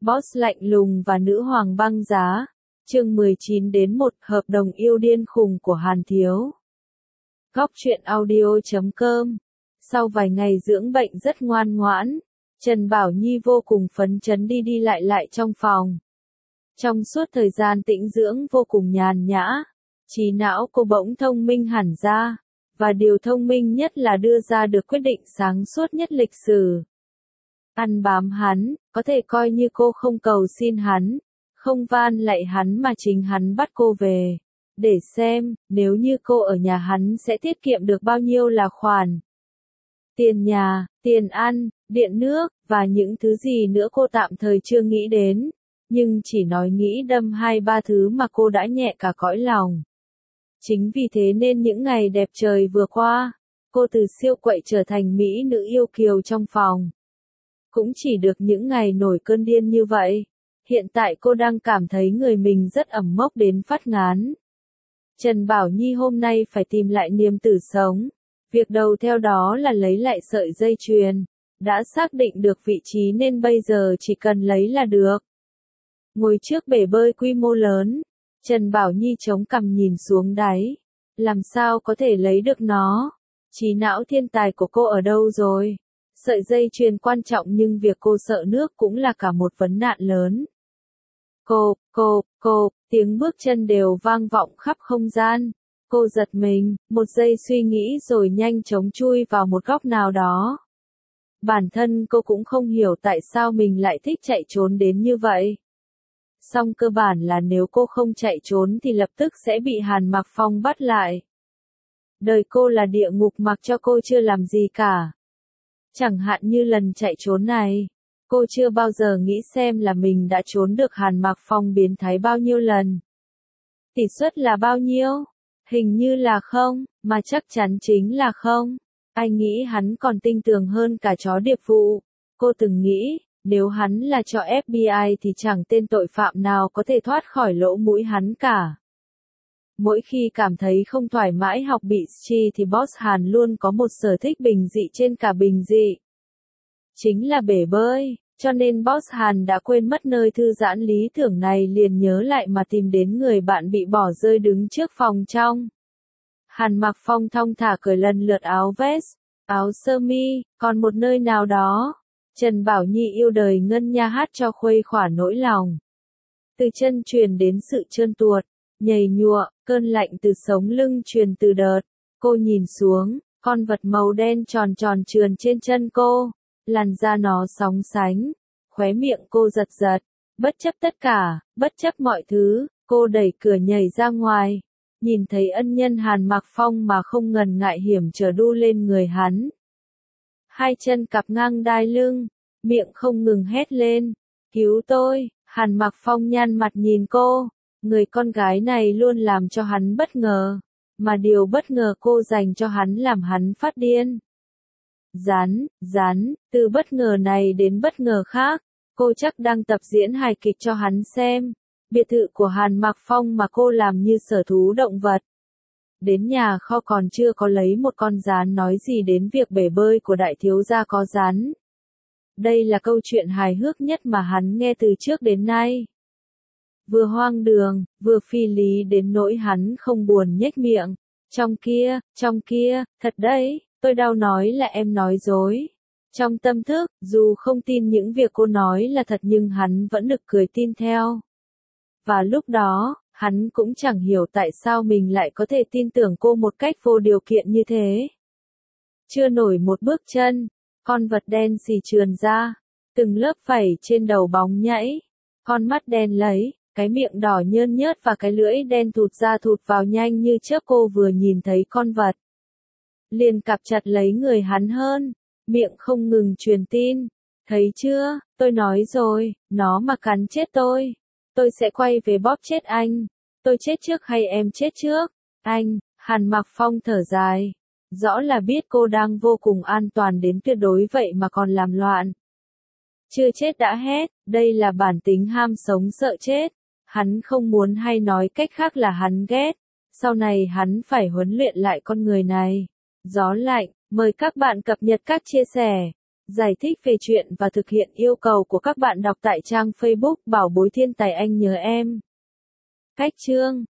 Boss lạnh lùng và nữ hoàng băng giá. Chương 19-1 Hợp đồng yêu điên khùng của Hàn Thiếu. Góc truyện audio.com. Sau vài ngày dưỡng bệnh rất ngoan ngoãn, Trần Bảo Nhi vô cùng phấn chấn đi đi lại trong phòng. Trong suốt thời gian tĩnh dưỡng vô cùng nhàn nhã, trí não cô bỗng thông minh hẳn ra, và điều thông minh nhất là đưa ra được quyết định sáng suốt nhất lịch sử. Ăn bám hắn, có thể coi như cô không cầu xin hắn, không van lạy hắn mà chính hắn bắt cô về, để xem, nếu như cô ở nhà hắn sẽ tiết kiệm được bao nhiêu là khoản. Tiền nhà, tiền ăn, điện nước, và những thứ gì nữa cô tạm thời chưa nghĩ đến, nhưng chỉ nói nghĩ đâm 2-3 thứ mà cô đã nhẹ cả cõi lòng. Chính vì thế nên những ngày đẹp trời vừa qua, cô từ siêu quậy trở thành mỹ nữ yêu kiều trong phòng. Cũng chỉ được những ngày nổi cơn điên như vậy, hiện tại cô đang cảm thấy người mình rất ẩm mốc đến phát ngán. Trần Bảo Nhi hôm nay phải tìm lại niềm tử sống, việc đầu theo đó là lấy lại sợi dây chuyền, đã xác định được vị trí nên bây giờ chỉ cần lấy là được. Ngồi trước bể bơi quy mô lớn, Trần Bảo Nhi chống cằm nhìn xuống đáy, làm sao có thể lấy được nó, trí não thiên tài của cô ở đâu rồi? Sợi dây chuyền quan trọng nhưng việc cô sợ nước cũng là cả một vấn nạn lớn. Cô, tiếng bước chân đều vang vọng khắp không gian. Cô giật mình, một giây suy nghĩ rồi nhanh chóng chui vào một góc nào đó. Bản thân cô cũng không hiểu tại sao mình lại thích chạy trốn đến như vậy. Song cơ bản là nếu cô không chạy trốn thì lập tức sẽ bị Hàn Mặc Phong bắt lại. Đời cô là địa ngục mặc cho cô chưa làm gì cả. Chẳng hạn như lần chạy trốn này, cô chưa bao giờ nghĩ xem là mình đã trốn được Hàn Mặc Phong biến thái bao nhiêu lần. Tỷ suất là bao nhiêu? Hình như là không, mà chắc chắn chính là không. Anh nghĩ hắn còn tinh tường hơn cả chó điệp vụ. Cô từng nghĩ, nếu hắn là cho FBI thì chẳng tên tội phạm nào có thể thoát khỏi lỗ mũi hắn cả. Mỗi khi cảm thấy không thoải mái học bị chi thì Boss Hàn luôn có một sở thích bình dị trên cả bình dị. Chính là bể bơi, cho nên Boss Hàn đã quên mất nơi thư giãn lý tưởng này liền nhớ lại mà tìm đến người bạn bị bỏ rơi đứng trước phòng trong. Hàn Mặc Phong thong thả cởi lần lượt áo vest, áo sơ mi, còn một nơi nào đó. Trần Bảo Nhi yêu đời ngân nha hát cho khuây khỏa nỗi lòng. Từ chân truyền đến sự trơn tuột, nhầy nhụa, cơn lạnh từ sống lưng truyền từ đợt. Cô nhìn xuống, con vật màu đen tròn tròn trườn trên chân cô, làn da nó sóng sánh, khóe miệng cô giật giật. Bất chấp tất cả, bất chấp mọi thứ, cô đẩy cửa nhảy ra ngoài, nhìn thấy ân nhân Hàn Mặc Phong mà không ngần ngại hiểm trở đu lên người hắn. Hai chân cặp ngang đai lưng, miệng không ngừng hét lên, cứu tôi. Hàn Mặc Phong nhăn mặt nhìn cô, người con gái này luôn làm cho hắn bất ngờ, mà điều bất ngờ cô dành cho hắn làm hắn phát điên. Rắn, từ bất ngờ này đến bất ngờ khác, cô chắc đang tập diễn hài kịch cho hắn xem. Biệt thự của Hàn Mặc Phong mà cô làm như sở thú động vật. Đến nhà kho còn chưa có lấy một con rắn nói gì đến việc bể bơi của đại thiếu gia có rắn. Đây là câu chuyện hài hước nhất mà hắn nghe từ trước đến nay. Vừa hoang đường, vừa phi lý đến nỗi hắn không buồn nhếch miệng. Trong kia, thật đấy, tôi đau nói là em nói dối. Trong tâm thức, dù không tin những việc cô nói là thật nhưng hắn vẫn nực cười tin theo. Và lúc đó, hắn cũng chẳng hiểu tại sao mình lại có thể tin tưởng cô một cách vô điều kiện như thế. Chưa nổi một bước chân, con vật đen xì trườn ra, từng lớp vảy trên đầu bóng nhảy, con mắt đen lấy, cái miệng đỏ nhơn nhớt và cái lưỡi đen thụt ra thụt vào nhanh như chớp. Cô vừa nhìn thấy con vật, liền cặp chặt lấy người hắn hơn, miệng không ngừng truyền tin. Thấy chưa, tôi nói rồi, nó mà cắn chết tôi sẽ quay về bóp chết anh. Tôi chết trước hay em chết trước? Anh, Hàn Mặc Phong thở dài. Rõ là biết cô đang vô cùng an toàn đến tuyệt đối vậy mà còn làm loạn. Chưa chết đã hét, đây là bản tính ham sống sợ chết. Hắn không muốn hay nói cách khác là hắn ghét. Sau này hắn phải huấn luyện lại con người này. Gió lạnh, mời các bạn cập nhật các chia sẻ. Giải thích về chuyện và thực hiện yêu cầu của các bạn đọc tại trang Facebook Bảo Bối Thiên Tài Anh Nhớ Em. Cách chương